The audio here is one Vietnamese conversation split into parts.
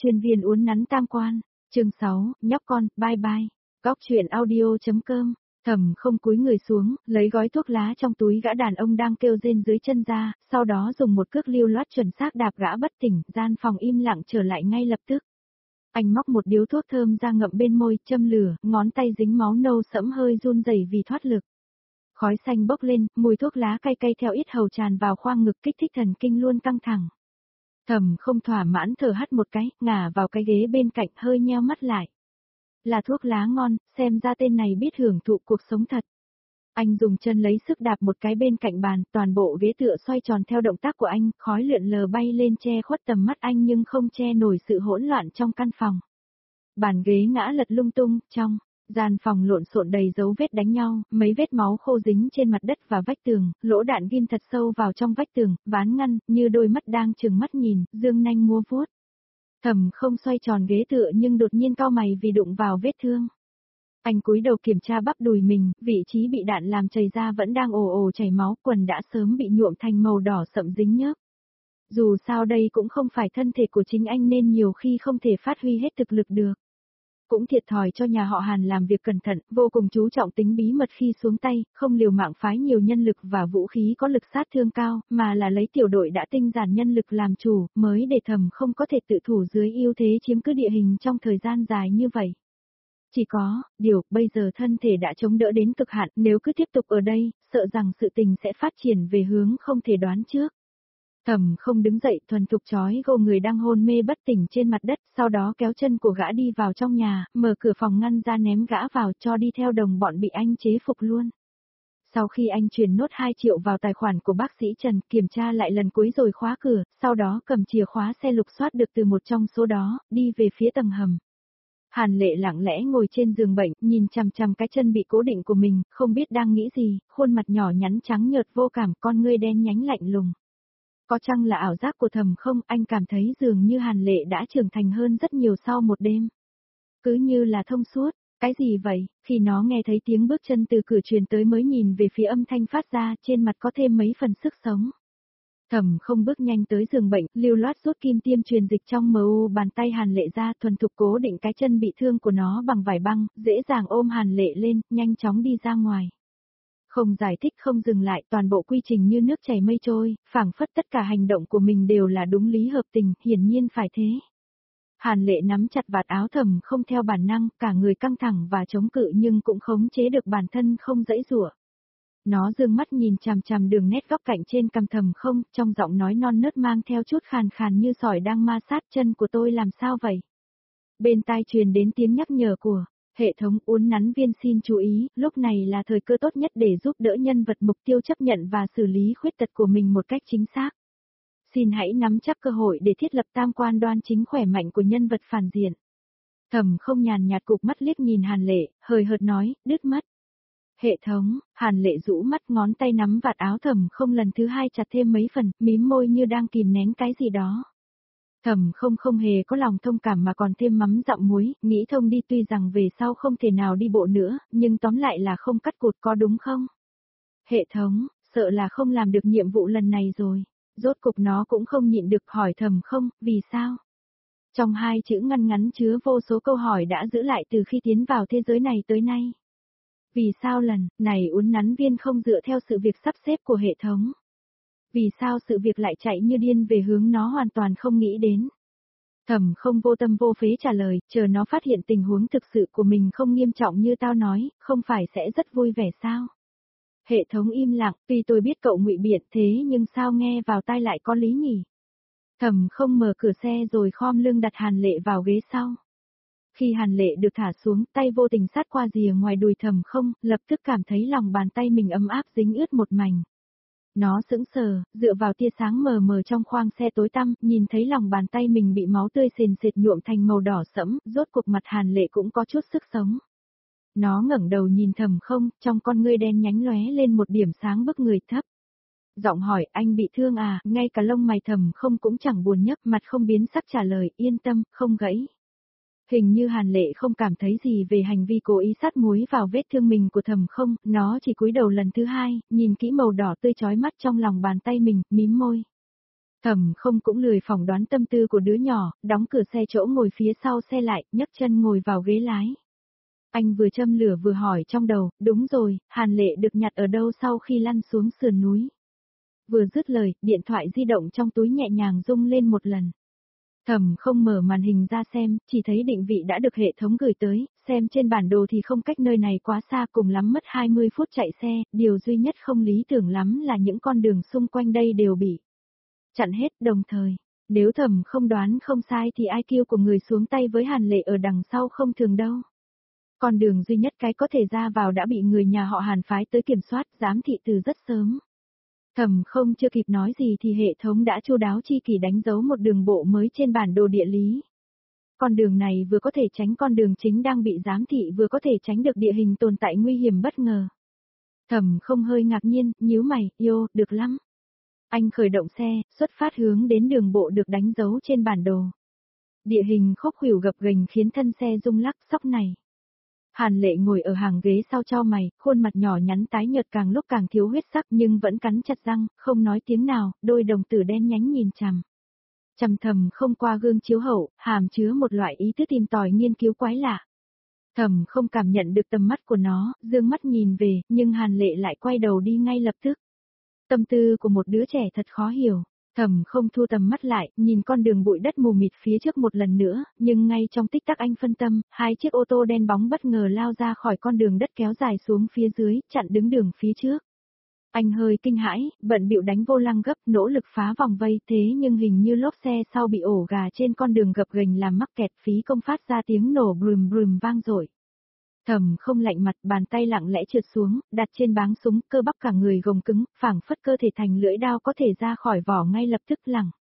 Chuyên viên uốn nắn tam quan, chương 6, nhóc con, bye bye. Góc chuyện audio.com, Thẩm Không cúi người xuống, lấy gói thuốc lá trong túi gã đàn ông đang kêu rên dưới chân ra, sau đó dùng một cước lưu loát chuẩn xác đạp gã bất tỉnh, gian phòng im lặng trở lại ngay lập tức. Anh móc một điếu thuốc thơm ra ngậm bên môi, châm lửa, ngón tay dính máu nâu sẫm hơi run rẩy vì thoát lực. Khói xanh bốc lên, mùi thuốc lá cay cay theo yết hầu tràn vào khoang ngực kích thích thần kinh luôn căng thẳng. Thẩm Không thỏa mãn thở hắt một cái, ngả vào cái ghế bên cạnh hơi nheo mắt lại. Là thuốc lá ngon, xem ra tên này biết hưởng thụ cuộc sống thật. Anh dùng chân lấy sức đạp một cái bên cạnh bàn, toàn bộ ghế tựa xoay tròn theo động tác của anh, khói lượn lờ bay lên che khuất tầm mắt anh nhưng không che nổi sự hỗn loạn trong căn phòng. Bàn ghế ngã lật lung tung, trong gian phòng lộn xộn đầy dấu vết đánh nhau, mấy vết máu khô dính trên mặt đất và vách tường, lỗ đạn ghim thật sâu vào trong vách tường, ván ngăn, như đôi mắt đang trừng mắt nhìn, dương nanh múa vuốt. Thẩm Không xoay tròn ghế tựa nhưng đột nhiên cau mày vì đụng vào vết thương. Anh cúi đầu kiểm tra bắp đùi mình, vị trí bị đạn làm chảy ra vẫn đang ồ ồ chảy máu, quần đã sớm bị nhuộm thành màu đỏ sậm dính nhớp. Dù sao đây cũng không phải thân thể của chính anh nên nhiều khi không thể phát huy hết thực lực được. Cũng thiệt thòi cho nhà họ Hàn làm việc cẩn thận, vô cùng chú trọng tính bí mật khi xuống tay, không liều mạng phái nhiều nhân lực và vũ khí có lực sát thương cao, mà là lấy tiểu đội đã tinh giản nhân lực làm chủ, mới để Thẩm Không có thể tự thủ dưới ưu thế chiếm cứ địa hình trong thời gian dài như vậy. Chỉ có, bây giờ thân thể đã chống đỡ đến cực hạn, nếu cứ tiếp tục ở đây, sợ rằng sự tình sẽ phát triển về hướng không thể đoán trước. Thẩm Không đứng dậy thuần thục trói gô người đang hôn mê bất tỉnh trên mặt đất, sau đó kéo chân của gã đi vào trong nhà, mở cửa phòng ngăn ra ném gã vào cho đi theo đồng bọn bị anh chế phục luôn. Sau khi anh chuyển nốt 2 triệu vào tài khoản của bác sĩ Trần, kiểm tra lại lần cuối rồi khóa cửa, sau đó cầm chìa khóa xe lục soát được từ một trong số đó, đi về phía tầng hầm. Hàn Lệ lặng lẽ ngồi trên giường bệnh, nhìn chằm chằm cái chân bị cố định của mình, không biết đang nghĩ gì, khuôn mặt nhỏ nhắn trắng nhợt vô cảm, con ngươi đen nhánh lạnh lùng. Có chăng là ảo giác của Thẩm Không, anh cảm thấy dường như Hàn Lệ đã trưởng thành hơn rất nhiều sau một đêm. Cứ như là thông suốt, cái gì vậy, khi nó nghe thấy tiếng bước chân từ cửa truyền tới mới nhìn về phía âm thanh phát ra, trên mặt có thêm mấy phần sức sống. Thẩm Không bước nhanh tới giường bệnh, lưu loát rút kim tiêm truyền dịch trong MU bàn tay Hàn Lệ ra, thuần thục cố định cái chân bị thương của nó bằng vải băng, dễ dàng ôm Hàn Lệ lên, nhanh chóng đi ra ngoài. Không giải thích không dừng lại, toàn bộ quy trình như nước chảy mây trôi, phảng phất tất cả hành động của mình đều là đúng lý hợp tình, hiển nhiên phải thế. Hàn Lệ nắm chặt vạt áo Thẩm Không theo bản năng, cả người căng thẳng và chống cự nhưng cũng khống chế được bản thân không giãy giụa. Nó dương mắt nhìn chằm chằm đường nét góc cạnh trên cằm Thẩm Không, trong giọng nói non nớt mang theo chút khàn khàn như sỏi đang ma sát, chân của tôi làm sao vậy? Bên tai truyền đến tiếng nhắc nhở của hệ thống uốn nắn viên, xin chú ý, lúc này là thời cơ tốt nhất để giúp đỡ nhân vật mục tiêu chấp nhận và xử lý khuyết tật của mình một cách chính xác. Xin hãy nắm chắc cơ hội để thiết lập tam quan đoan chính khỏe mạnh của nhân vật phản diện. Thẩm Không nhàn nhạt cụp mắt liếc nhìn Hàn Lệ, hời hợt nói, đứt mất. Hệ thống, Hàn Lệ rũ mắt, ngón tay nắm vạt áo Thẩm Không lần thứ 2 chặt thêm mấy phần, mím môi như đang kìm nén cái gì đó. Thẩm Không không hề có lòng thông cảm mà còn thêm mắm dặm muối, nghĩ thông đi, tuy rằng về sau không thể nào đi bộ nữa, nhưng tóm lại là không cắt cụt, có đúng không? Hệ thống, sợ là không làm được nhiệm vụ lần này rồi. Rốt cục nó cũng không nhịn được hỏi Thẩm Không, vì sao? Trong 2 chữ ngăn ngắn chứa vô số câu hỏi đã giữ lại từ khi tiến vào thế giới này tới nay. Vì sao lần này uốn nắn viên không dựa theo sự việc sắp xếp của hệ thống? Vì sao sự việc lại chạy như điên về hướng nó hoàn toàn không nghĩ đến? Thẩm Không vô tâm vô phế trả lời, chờ nó phát hiện tình huống thực sự của mình không nghiêm trọng như tao nói, không phải sẽ rất vui vẻ sao? Hệ thống im lặng, tuy tôi biết cậu ngụy biện thế nhưng sao nghe vào tai lại có lý nhỉ? Thẩm Không mở cửa xe rồi khom lưng đặt Hàn Lệ vào ghế sau. Khi Hàn Lệ được thả xuống, tay vô tình sát qua rìa ngoài đùi Thẩm Không, lập tức cảm thấy lòng bàn tay mình ấm áp dính ướt một mảnh. Nó sững sờ, dựa vào tia sáng mờ mờ trong khoang xe tối tăm, nhìn thấy lòng bàn tay mình bị máu tươi sền sệt nhuộm thành màu đỏ sẫm, rốt cuộc mặt Hàn Lệ cũng có chút sức sống. Nó ngẩng đầu nhìn Thẩm Không, trong con ngươi đen nhánh lóe lên một điểm sáng bức người thấp. Giọng hỏi, anh bị thương à? Ngay cả lông mày Thẩm Không cũng chẳng buồn nhấc, mặt không biến sắc trả lời, yên tâm, không gãy. Hình như Hàn Lệ không cảm thấy gì về hành vi cố ý sát muối vào vết thương mình của Thẩm Không, nó chỉ cúi đầu lần thứ 2, nhìn kỹ màu đỏ tươi chói mắt trong lòng bàn tay mình, mím môi. Thẩm không cũng lười phỏng đoán tâm tư của đứa nhỏ, đóng cửa xe chỗ ngồi phía sau xe lại, nhấc chân ngồi vào ghế lái. Anh vừa châm lửa vừa hỏi trong đầu, đúng rồi, Hàn Lệ được nhặt ở đâu sau khi lăn xuống sườn núi. Vừa dứt lời, điện thoại di động trong túi nhẹ nhàng rung lên một lần. Thẩm không mở màn hình ra xem, chỉ thấy định vị đã được hệ thống gửi tới, xem trên bản đồ thì không cách nơi này quá xa, cùng lắm mất 20 phút chạy xe, điều duy nhất không lý tưởng lắm là những con đường xung quanh đây đều bị chặn hết đồng thời. Nếu Thẩm không đoán không sai thì IQ của người xuống tay với Hàn Lệ ở đằng sau không thường đâu. Con đường duy nhất cái có thể ra vào đã bị người nhà họ Hàn phái tới kiểm soát, giám thị từ rất sớm. Thẩm không chưa kịp nói gì thì hệ thống đã chu đáo chi kỷ đánh dấu một đường bộ mới trên bản đồ địa lý. Con đường này vừa có thể tránh con đường chính đang bị giám thị, vừa có thể tránh được địa hình tồn tại nguy hiểm bất ngờ. Thẩm không hơi ngạc nhiên, nhíu mày, yêu, được lắm. Anh khởi động xe, xuất phát hướng đến đường bộ được đánh dấu trên bản đồ. Địa hình khúc khuỷu gập ghềnh khiến thân xe rung lắc, sóc này. Hàn Lệ ngồi ở hàng ghế sau chau mày, khuôn mặt nhỏ nhắn tái nhợt càng lúc càng thiếu huyết sắc nhưng vẫn cắn chặt răng, không nói tiếng nào, đôi đồng tử đen nhánh nhìn chằm. Chằm thầm không qua gương chiếu hậu, hàm chứa một loại ý thức tìm tòi nghiên cứu quái lạ. Thầm không cảm nhận được tầm mắt của nó, dương mắt nhìn về, nhưng Hàn Lệ lại quay đầu đi ngay lập tức. Tâm tư của một đứa trẻ thật khó hiểu. Thẩm không thu tầm mắt lại, nhìn con đường bụi đất mù mịt phía trước một lần nữa, nhưng ngay trong tích tắc anh phân tâm, hai chiếc ô tô đen bóng bất ngờ lao ra khỏi con đường đất kéo dài xuống phía dưới, chặn đứng đường phía trước. Anh hơi kinh hãi, bận bịu đánh vô lăng gấp, nỗ lực phá vòng vây, thế nhưng hình như lốp xe sau bị ổ gà trên con đường gập ghềnh làm mắc kẹt, phí công phát ra tiếng nổ brùm brùm vang dội. Thẩm không lạnh mặt, bàn tay lặng lẽ trượt xuống, đặt trên báng súng, cơ bắp cả người gồng cứng, phảng phất cơ thể thành lưỡi đao có thể ra khỏi vỏ ngay lập tức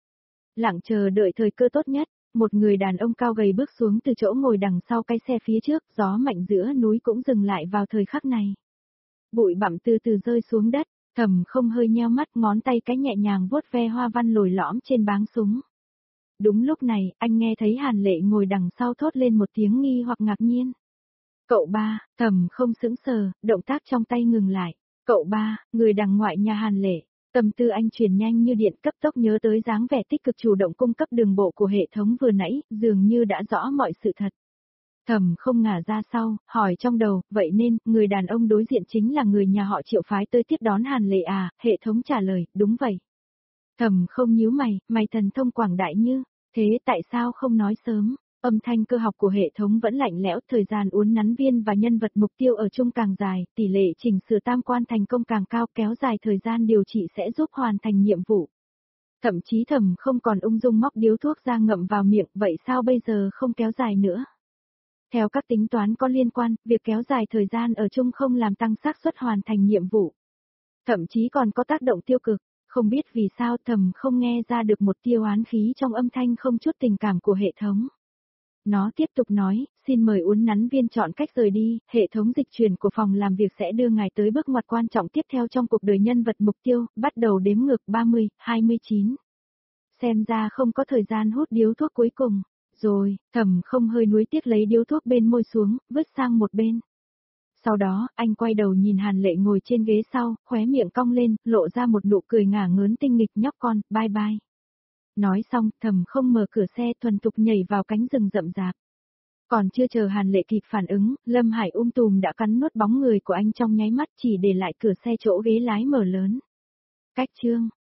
lặng chờ đợi thời cơ tốt nhất. Một người đàn ông cao gầy bước xuống từ chỗ ngồi đằng sau cái xe phía trước, gió mạnh giữa núi cũng dừng lại vào thời khắc này. Bụi bặm từ từ rơi xuống đất, Thẩm không hơi nheo mắt, ngón tay cái nhẹ nhàng vuốt ve hoa văn lồi lõm trên báng súng. Đúng lúc này, anh nghe thấy Hàn Lệ ngồi đằng sau thốt lên một tiếng nghi hoặc ngạc nhiên. Cậu ba, Thẩm không sững sờ, động tác trong tay ngừng lại. Cậu ba, người đằng ngoại nhà Hàn Lệ. Tâm tư anh truyền nhanh như điện, cấp tốc nhớ tới dáng vẻ tích cực chủ động cung cấp đường bộ của hệ thống vừa nãy, dường như đã rõ mọi sự thật. Thẩm không ngả ra sau, hỏi trong đầu, vậy nên, người đàn ông đối diện chính là người nhà họ Triệu phái tới tiếp đón Hàn Lệ à, hệ thống trả lời, đúng vậy. Thẩm không nhíu mày, mày thần thông quảng đại như, thế tại sao không nói sớm? Âm thanh cơ học của hệ thống vẫn lạnh lẽo, thời gian uốn nắn viên và nhân vật mục tiêu ở chung càng dài, tỷ lệ chỉnh sửa tam quan thành công càng cao, kéo dài thời gian điều trị sẽ giúp hoàn thành nhiệm vụ. Thậm chí Thẩm không còn ung dung móc điếu thuốc ra ngậm vào miệng, vậy sao bây giờ không kéo dài nữa? Theo các tính toán có liên quan, việc kéo dài thời gian ở chung không làm tăng xác suất hoàn thành nhiệm vụ. Thậm chí còn có tác động tiêu cực, không biết vì sao Thẩm không nghe ra được một tia oán khí trong âm thanh không chút tình cảm của hệ thống. Nó tiếp tục nói, xin mời uốn nắn viên chọn cách rời đi, hệ thống dịch chuyển của phòng làm việc sẽ đưa ngài tới bước ngoặt quan trọng tiếp theo trong cuộc đời nhân vật mục tiêu, bắt đầu đếm ngược 30, 29. Xem ra không có thời gian hút điếu thuốc cuối cùng. Rồi, Thẩm không hơi nuối tiếc lấy điếu thuốc bên môi xuống, vứt sang một bên. Sau đó, anh quay đầu nhìn Hàn Lệ ngồi trên ghế sau, khóe miệng cong lên, lộ ra một nụ cười ngả ngớn tinh nghịch, nhóc con, bye bye. Nói xong, Thẩm không mở cửa xe, thuần thục nhảy vào cánh rừng rậm rạp. Còn chưa chờ Hàn Lệ kịp phản ứng, Lâm Hải tùm đã cắn nuốt bóng người của anh trong nháy mắt, chỉ để lại cửa xe chỗ ghế lái mở lớn. Cách chương